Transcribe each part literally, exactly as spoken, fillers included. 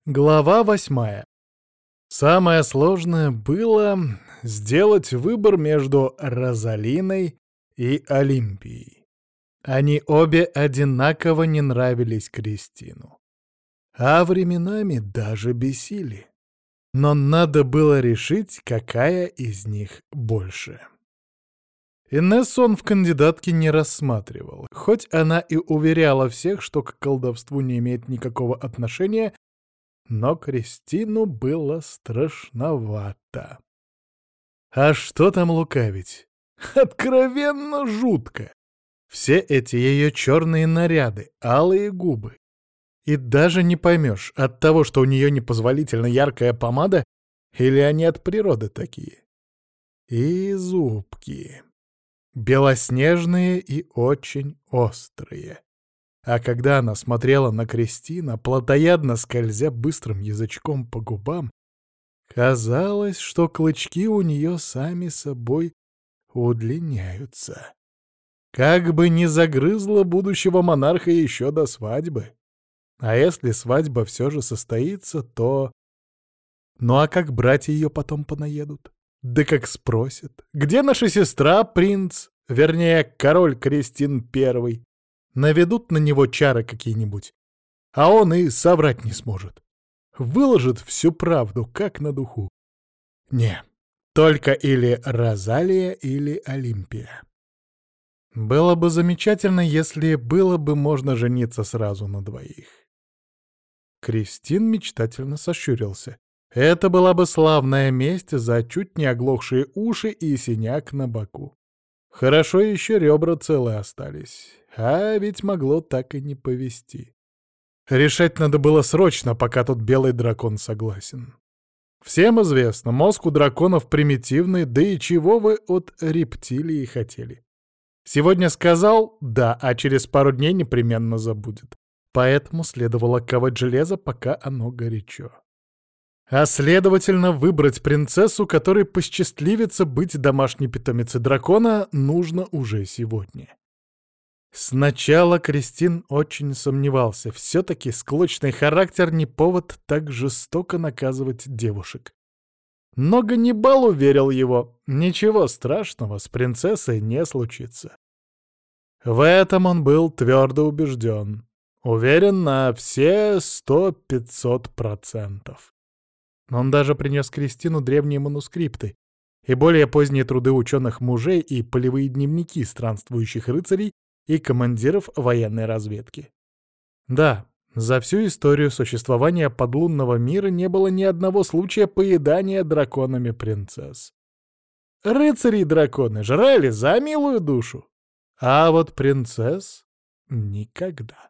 Глава восьмая. Самое сложное было сделать выбор между Розалиной и Олимпией. Они обе одинаково не нравились Кристину. А временами даже бесили. Но надо было решить, какая из них больше. Инессу он в кандидатке не рассматривал. Хоть она и уверяла всех, что к колдовству не имеет никакого отношения, но Кристину было страшновато. А что там лукавить? Откровенно жутко. Все эти ее черные наряды, алые губы. И даже не поймешь, от того, что у нее непозволительно яркая помада, или они от природы такие. И зубки. Белоснежные и очень острые. А когда она смотрела на Кристина, плотоядно скользя быстрым язычком по губам, казалось, что клычки у нее сами собой удлиняются. Как бы не загрызла будущего монарха еще до свадьбы. А если свадьба все же состоится, то... Ну а как братья ее потом понаедут? Да как спросят. Где наша сестра, принц? Вернее, король Кристин Первый? Наведут на него чары какие-нибудь, а он и соврать не сможет. Выложит всю правду, как на духу. Не, только или Розалия, или Олимпия. Было бы замечательно, если было бы можно жениться сразу на двоих. Кристин мечтательно сощурился. Это была бы славная месть за чуть не оглохшие уши и синяк на боку. Хорошо еще ребра целые остались, а ведь могло так и не повезти. Решать надо было срочно, пока тут белый дракон согласен. Всем известно, мозг у драконов примитивный, да и чего вы от рептилии хотели? Сегодня сказал «да», а через пару дней непременно забудет. Поэтому следовало ковать железо, пока оно горячо. А следовательно, выбрать принцессу, которой посчастливится быть домашней питомицей дракона, нужно уже сегодня. Сначала Кристин очень сомневался. Все-таки склочный характер не повод так жестоко наказывать девушек. Но Ганнибал уверил его, ничего страшного с принцессой не случится. В этом он был твердо убежден. Уверен на все сто-пятьсот процентов. Он даже принес Кристину древние манускрипты и более поздние труды ученых-мужей и полевые дневники странствующих рыцарей и командиров военной разведки. Да, за всю историю существования подлунного мира не было ни одного случая поедания драконами принцесс. Рыцари и драконы жрали за милую душу, а вот принцесс — никогда.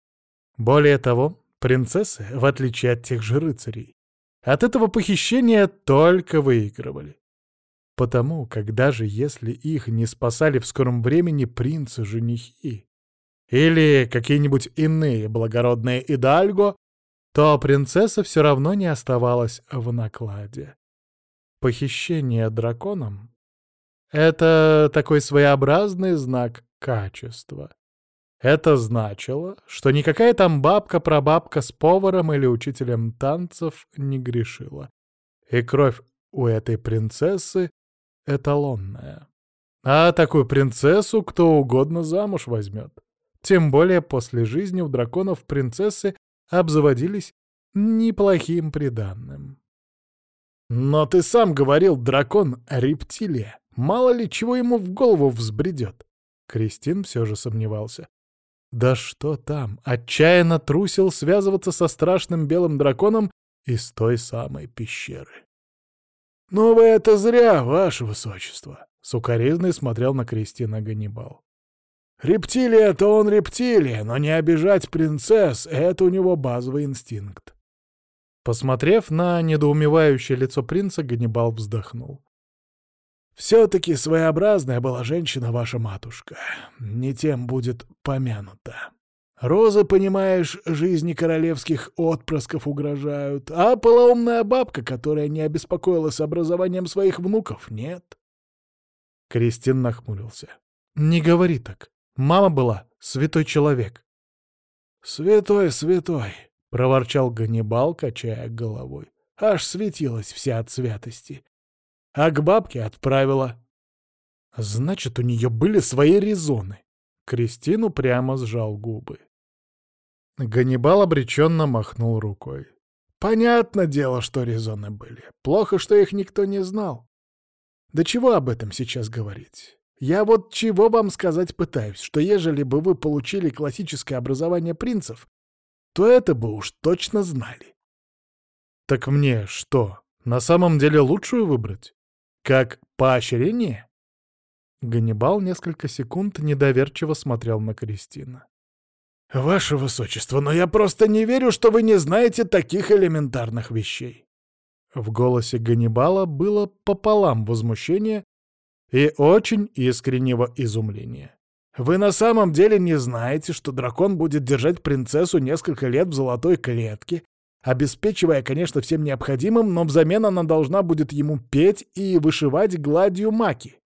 Более того, принцессы, в отличие от тех же рыцарей, от этого похищения только выигрывали. Потому как даже если их не спасали в скором времени принцы-женихи или какие-нибудь иные благородные идальго, то принцесса все равно не оставалась в накладе. Похищение драконом — это такой своеобразный знак качества. Это значило, что никакая там бабка-прабабка с поваром или учителем танцев не грешила. И кровь у этой принцессы эталонная. А такую принцессу кто угодно замуж возьмет. Тем более после жизни у драконов принцессы обзаводились неплохим приданным. Но ты сам говорил, дракон — рептилия. Мало ли чего ему в голову взбредет. Кристин все же сомневался. Да что там, отчаянно трусил связываться со страшным белым драконом из той самой пещеры. «Ну вы это зря, ваше высочество!» — сукоризный смотрел на Кристина Ганнибал. «Рептилия-то он рептилия, но не обижать принцесс — это у него базовый инстинкт». Посмотрев на недоумевающее лицо принца, Ганнибал вздохнул. «Все-таки своеобразная была женщина ваша матушка. Не тем будет помянута. Розы, понимаешь, жизни королевских отпрысков угрожают, а полоумная бабка, которая не обеспокоилась образованием своих внуков, нет». Кристин нахмурился. «Не говори так. Мама была святой человек». «Святой, святой», — проворчал Ганнибал, качая головой. Аж светилась вся от святости. А к бабке отправила. Значит, у нее были свои резоны. Кристину прямо сжал губы. Ганнибал обреченно махнул рукой. Понятно дело, что резоны были. Плохо, что их никто не знал. Да чего об этом сейчас говорить? Я вот чего вам сказать пытаюсь, что ежели бы вы получили классическое образование принцев, то это бы уж точно знали. Так мне что, на самом деле лучшую выбрать? Как поощрение? Ганнибал несколько секунд недоверчиво смотрел на Кристину. «Ваше Высочество, но я просто не верю, что вы не знаете таких элементарных вещей». В голосе Ганнибала было пополам возмущения и очень искреннего изумления. «Вы на самом деле не знаете, что дракон будет держать принцессу несколько лет в золотой клетке, обеспечивая, конечно, всем необходимым, но взамен она должна будет ему петь и вышивать гладью маки?»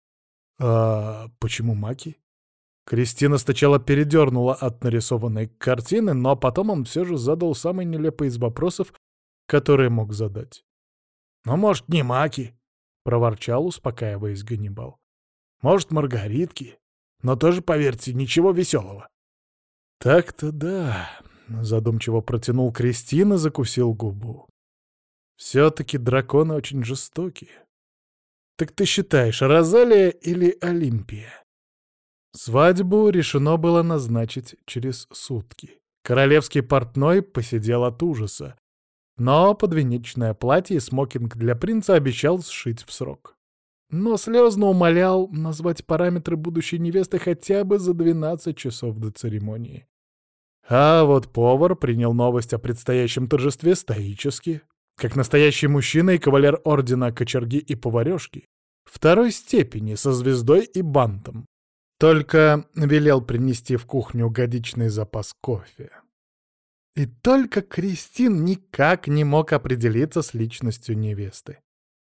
«А почему маки?» Кристина сначала передернула от нарисованной картины, но потом он все же задал самый нелепый из вопросов, которые мог задать. «Ну, может, не маки?» — проворчал, успокаиваясь Ганнибал. «Может, маргаритки? Но тоже, поверьте, ничего веселого». «Так-то да», — задумчиво протянул Кристина и закусил губу. «Все-таки драконы очень жестокие. Так ты считаешь, Розалия или Олимпия?» Свадьбу решено было назначить через сутки. Королевский портной посидел от ужаса, но подвенечное платье и смокинг для принца обещал сшить в срок. Но слезно умолял назвать параметры будущей невесты хотя бы за двенадцать часов до церемонии. А вот повар принял новость о предстоящем торжестве стоически, как настоящий мужчина и кавалер ордена кочерги и поварёшки, второй степени со звездой и бантом. Только велел принести в кухню годичный запас кофе. И только Кристин никак не мог определиться с личностью невесты.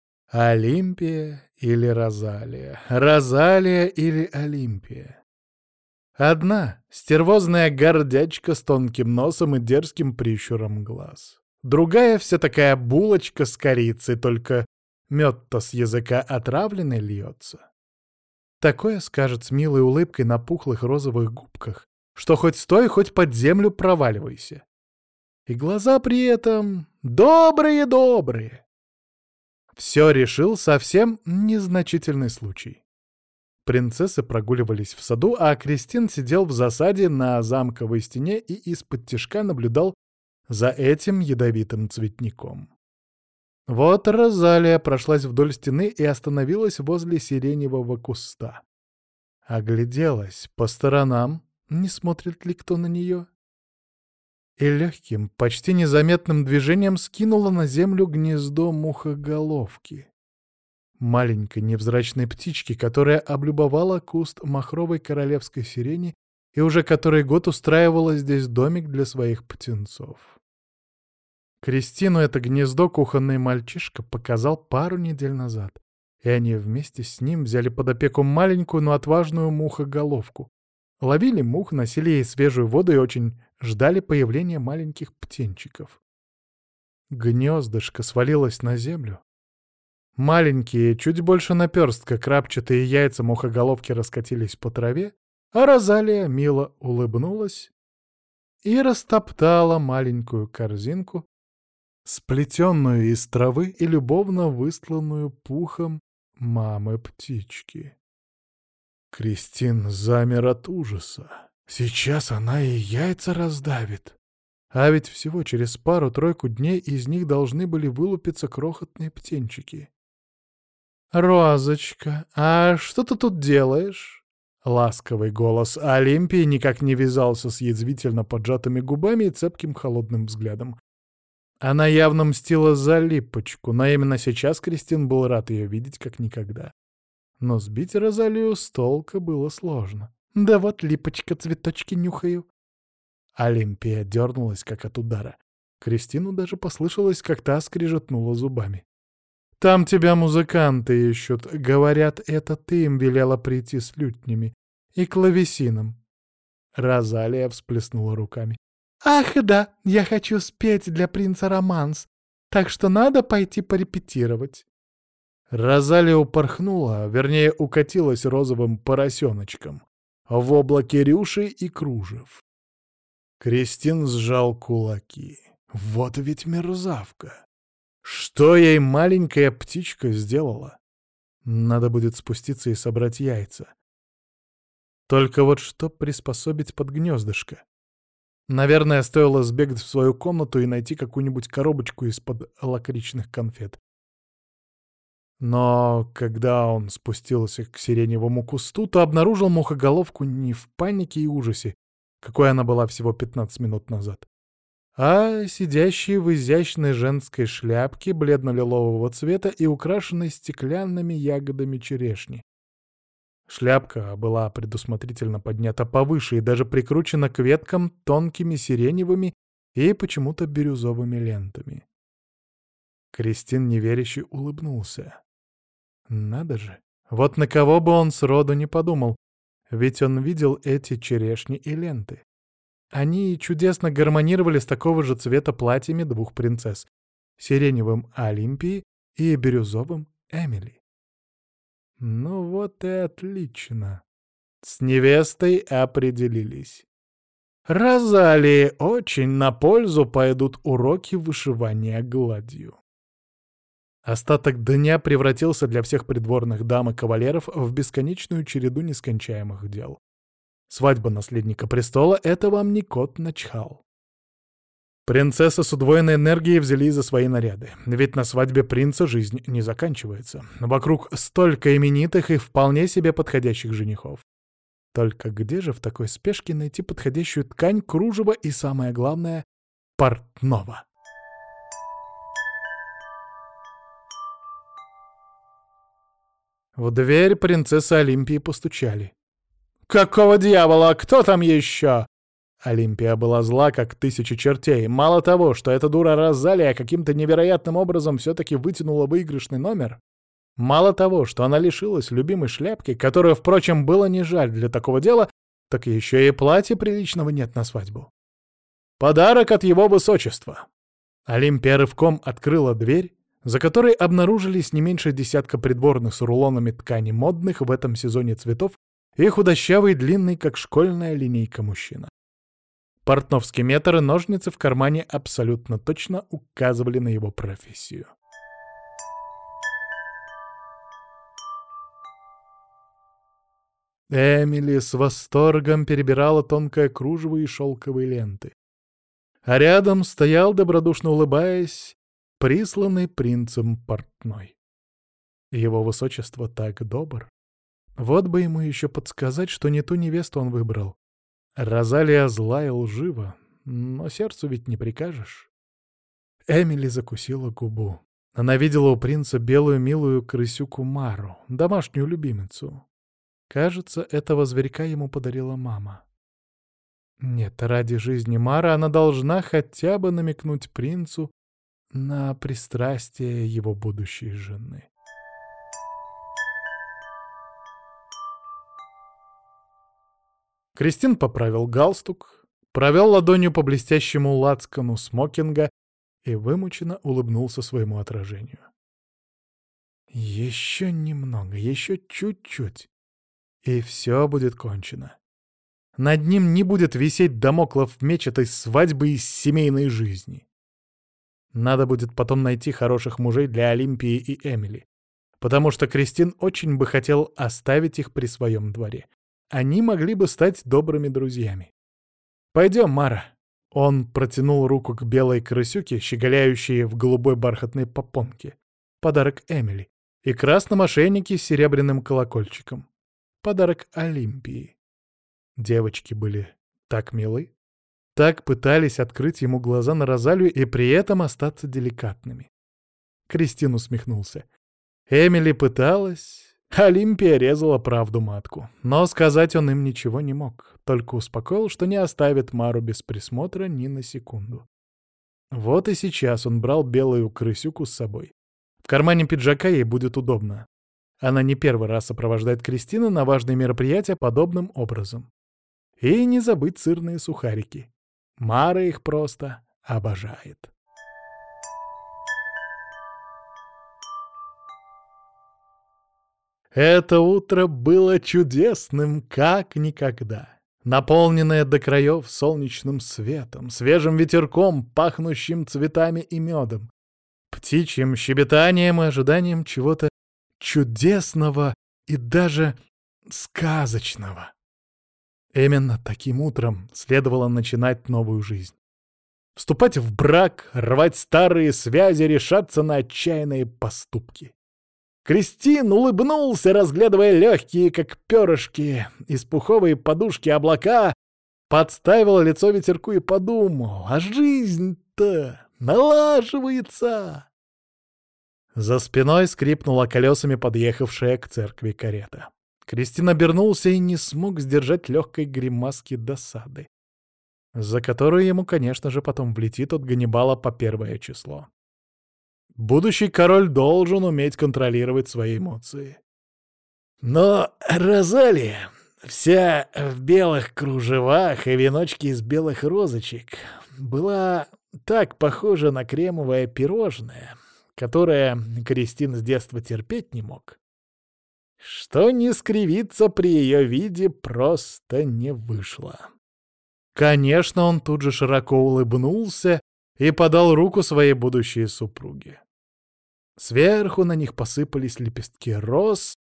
Олимпия или Розалия? Розалия или Олимпия? Одна — стервозная гордячка с тонким носом и дерзким прищуром глаз. Другая — вся такая булочка с корицей, только мед-то с языка отравленный льется. Такое скажет с милой улыбкой на пухлых розовых губках, что хоть стой, хоть под землю проваливайся. И глаза при этом добрые-добрые. Все решил совсем незначительный случай. Принцессы прогуливались в саду, а Кристин сидел в засаде на замковой стене и из-под тишка наблюдал за этим ядовитым цветником. Вот Розалия прошлась вдоль стены и остановилась возле сиреневого куста. Огляделась по сторонам, не смотрит ли кто на нее. И легким, почти незаметным движением скинула на землю гнездо мухоголовки. Маленькой невзрачной птички, которая облюбовала куст махровой королевской сирени и уже который год устраивала здесь домик для своих птенцов. Кристину это гнездо кухонный мальчишка показал пару недель назад, и они вместе с ним взяли под опеку маленькую, но отважную мухоголовку. Ловили мух, носили ей свежую воду и очень ждали появления маленьких птенчиков. Гнездышко свалилось на землю. Маленькие, чуть больше наперстка, крапчатые яйца мухоголовки раскатились по траве, а Розалия мило улыбнулась и растоптала маленькую корзинку, сплетенную из травы и любовно выстланную пухом мамы-птички. Кристин замер от ужаса. Сейчас она и яйца раздавит. А ведь всего через пару-тройку дней из них должны были вылупиться крохотные птенчики. «Розочка, а что ты тут делаешь?» Ласковый голос Олимпии никак не вязался с язвительно поджатыми губами и цепким холодным взглядом. Она явно мстила за Липочку, но именно сейчас Кристин был рад ее видеть как никогда. Но сбить Розалию с толка было сложно. «Да вот, Липочка, цветочки нюхаю». Олимпия дернулась, как от удара. Кристину даже послышалось, как та скрежетнула зубами. «Там тебя музыканты ищут. Говорят, это ты им велела прийти с лютнями и клавесином». Розалия всплеснула руками. «Ах, да, я хочу спеть для принца романс, так что надо пойти порепетировать». Розалия упорхнула, вернее, укатилась розовым поросеночком в облаке рюши и кружев. Кристин сжал кулаки. Вот ведь мерзавка! Что ей маленькая птичка сделала? Надо будет спуститься и собрать яйца. Только вот что приспособить под гнездышко? Наверное, стоило сбегать в свою комнату и найти какую-нибудь коробочку из-под лакричных конфет. Но когда он спустился к сиреневому кусту, то обнаружил мухоголовку не в панике и ужасе, какой она была всего пятнадцать минут назад, а сидящей в изящной женской шляпке бледно-лилового цвета и украшенной стеклянными ягодами черешни. Шляпка была предусмотрительно поднята повыше и даже прикручена к веткам тонкими сиреневыми и почему-то бирюзовыми лентами. Кристин неверяще улыбнулся. Надо же, вот на кого бы он сроду не подумал, ведь он видел эти черешни и ленты. Они чудесно гармонировали с такого же цвета платьями двух принцесс — сиреневым Олимпии и бирюзовым Эмили. Ну вот и отлично. С невестой определились. Розалии очень на пользу пойдут уроки вышивания гладью. Остаток дня превратился для всех придворных дам и кавалеров в бесконечную череду нескончаемых дел. Свадьба наследника престола — это вам не кот начхал. Принцессы с удвоенной энергией взялись за свои наряды, ведь на свадьбе принца жизнь не заканчивается. Вокруг столько именитых и вполне себе подходящих женихов. Только где же в такой спешке найти подходящую ткань, кружево и, самое главное, портного? В дверь принцессы Олимпии постучали. «Какого дьявола? Кто там еще?» Олимпия была зла, как тысяча чертей. Мало того, что эта дура Розалия каким-то невероятным образом все-таки вытянула выигрышный номер, мало того, что она лишилась любимой шляпки, которую, впрочем, было не жаль для такого дела, так еще и платья приличного нет на свадьбу. Подарок от его высочества. Олимпия рывком открыла дверь, за которой обнаружились не меньше десятка придворных с рулонами ткани модных в этом сезоне цветов и худощавый, длинный, как школьная линейка мужчина. Портновский метр и ножницы в кармане абсолютно точно указывали на его профессию. Эмили с восторгом перебирала тонкое кружево и шелковые ленты. А рядом стоял, добродушно улыбаясь, присланный принцем портной. Его высочество так добр. Вот бы ему еще подсказать, что не ту невесту он выбрал. Розалия зла и лжива, но сердцу ведь не прикажешь. Эмили закусила губу. Она видела у принца белую милую крысюку Мару, домашнюю любимицу. Кажется, этого зверька ему подарила мама. Нет, ради жизни Мары она должна хотя бы намекнуть принцу на пристрастие его будущей жены. Кристин поправил галстук, провел ладонью по блестящему лацкану смокинга и вымученно улыбнулся своему отражению. Еще немного, еще чуть-чуть, и все будет кончено. Над ним не будет висеть дамоклов меч этой свадьбы из семейной жизни. Надо будет потом найти хороших мужей для Олимпии и Эмили, потому что Кристин очень бы хотел оставить их при своем дворе. Они могли бы стать добрыми друзьями. «Пойдем, Мара». Он протянул руку к белой крысюке, щеголяющей в голубой бархатной попонке. Подарок Эмили. И красном ошейнике с серебряным колокольчиком. Подарок Олимпии. Девочки были так милы, так пытались открыть ему глаза на Розалию и при этом остаться деликатными. Кристин усмехнулся. Эмили пыталась, Олимпия резала правду матку. Но сказать он им ничего не мог, только успокоил, что не оставит Мару без присмотра ни на секунду. Вот и сейчас он брал белую крысюку с собой. В кармане пиджака ей будет удобно. Она не первый раз сопровождает Кристину на важные мероприятия подобным образом. И не забыть сырные сухарики. Мара их просто обожает. Это утро было чудесным, как никогда. Наполненное до краев солнечным светом, свежим ветерком, пахнущим цветами и медом, птичьим щебетанием и ожиданием чего-то чудесного и даже сказочного. Именно таким утром следовало начинать новую жизнь. Вступать в брак, рвать старые связи, решаться на отчаянные поступки. Кристин улыбнулся, разглядывая легкие, как перышки, из пуховой подушки облака, подставил лицо ветерку и подумал, а жизнь-то налаживается. За спиной скрипнула колесами подъехавшая к церкви карета. Кристин обернулся и не смог сдержать легкой гримаски досады, за которую ему, конечно же, потом влетит от Ганнибала по первое число. Будущий король должен уметь контролировать свои эмоции. Но Розалия, вся в белых кружевах и веночке из белых розочек, была так похожа на кремовое пирожное, которое Кристин с детства терпеть не мог, что не скривиться при ее виде просто не вышло. Конечно, он тут же широко улыбнулся и подал руку своей будущей супруге. Сверху на них посыпались лепестки роз,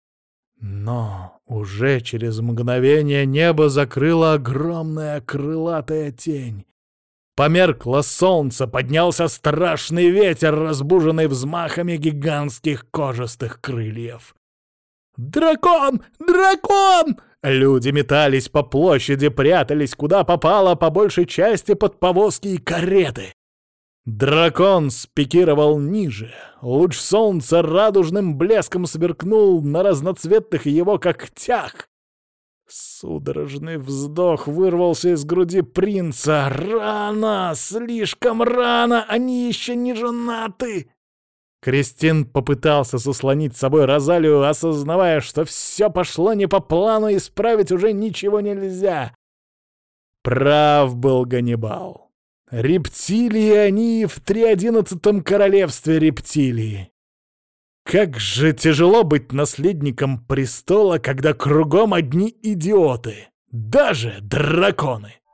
но уже через мгновение небо закрыла огромная крылатая тень. Померкло солнце, поднялся страшный ветер, разбуженный взмахами гигантских кожистых крыльев. «Дракон! Дракон!» Люди метались по площади, прятались куда попало, по большей части под повозки и кареты. Дракон спикировал ниже. Луч солнца радужным блеском сверкнул на разноцветных его когтях. Судорожный вздох вырвался из груди принца. «Рано! Слишком рано! Они еще не женаты!» Кристин попытался заслонить с собой Розалию, осознавая, что все пошло не по плану, и исправить уже ничего нельзя. Прав был Ганнибал. Рептилии они в триодиннадцатом королевстве рептилии. Как же тяжело быть наследником престола, когда кругом одни идиоты, даже драконы.